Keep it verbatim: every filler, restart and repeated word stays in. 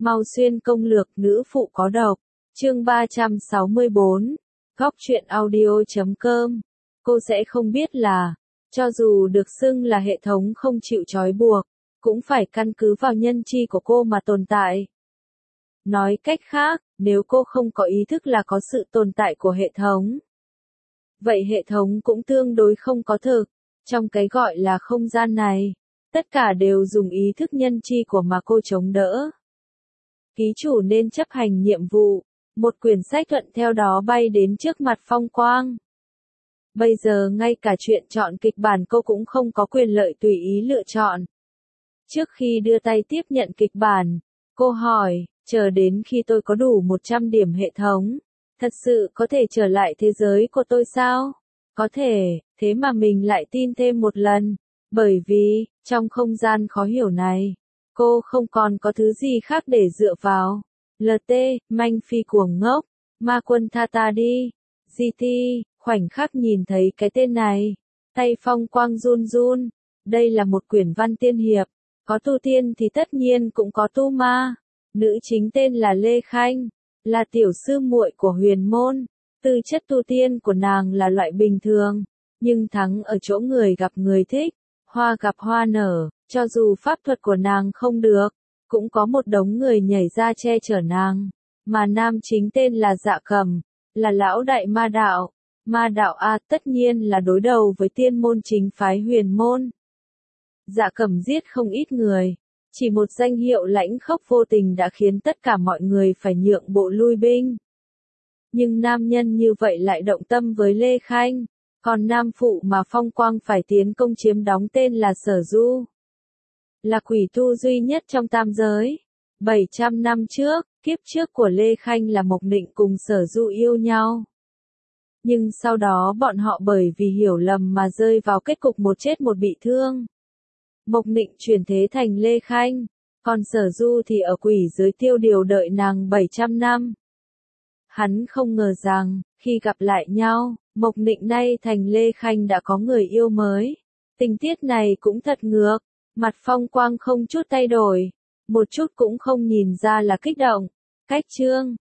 Mau Xuyên công lược nữ phụ có độc. Chương ba trăm sáu mươi bốn. Góc truyện audio chấm com. Cô sẽ không biết là, cho dù được xưng là hệ thống không chịu trói buộc, cũng phải căn cứ vào nhân chi của cô mà tồn tại. Nói cách khác, nếu cô không có ý thức là có sự tồn tại của hệ thống, vậy hệ thống cũng tương đối không có thực. Trong cái gọi là không gian này, tất cả đều dùng ý thức nhân chi của mà cô chống đỡ. Ký chủ nên chấp hành nhiệm vụ. Một quyển sách thuận theo đó bay đến trước mặt Phong Quang. Bây giờ ngay cả chuyện chọn kịch bản cô cũng không có quyền lợi tùy ý lựa chọn. Trước khi đưa tay tiếp nhận kịch bản, cô hỏi, chờ đến khi tôi có đủ một trăm điểm hệ thống, thật sự có thể trở lại thế giới của tôi sao? Có thể, thế mà mình lại tin thêm một lần, bởi vì, trong không gian khó hiểu này, cô không còn có thứ gì khác để dựa vào. lờ tê, manh phi cuồng ngốc, ma quân tha ta đi. giê tê, khoảnh khắc nhìn thấy cái tên này, tay Phong Quang run run. Đây là một quyển văn tiên hiệp, có tu tiên thì tất nhiên cũng có tu ma. Nữ chính tên là Lê Khanh, là tiểu sư muội của huyền môn. Tư chất tu tiên của nàng là loại bình thường, nhưng thắng ở chỗ người gặp người thích, hoa gặp hoa nở. Cho dù pháp thuật của nàng không được, cũng có một đống người nhảy ra che chở nàng. Mà nam chính tên là Dạ Cầm, là lão đại ma đạo. Ma đạo A tất nhiên là đối đầu với tiên môn chính phái huyền môn. Dạ Cầm giết không ít người, chỉ một danh hiệu lãnh khốc vô tình đã khiến tất cả mọi người phải nhượng bộ lui binh. Nhưng nam nhân như vậy lại động tâm với Lê Khanh, còn nam phụ mà Phong Quang phải tiến công chiếm đóng tên là Sở Du, là quỷ tu duy nhất trong tam giới. bảy trăm năm trước, kiếp trước của Lê Khanh là Mộc Nịnh cùng Sở Du yêu nhau. Nhưng sau đó bọn họ bởi vì hiểu lầm mà rơi vào kết cục một chết một bị thương. Mộc Nịnh chuyển thế thành Lê Khanh, còn Sở Du thì ở quỷ giới tiêu điều đợi nàng bảy trăm năm. Hắn không ngờ rằng, khi gặp lại nhau, Mộc Nịnh nay thành Lê Khanh đã có người yêu mới. Tình tiết này cũng thật ngược. Mặt Phong Quang không chút thay đổi, một chút cũng không nhìn ra là kích động. Cách chương,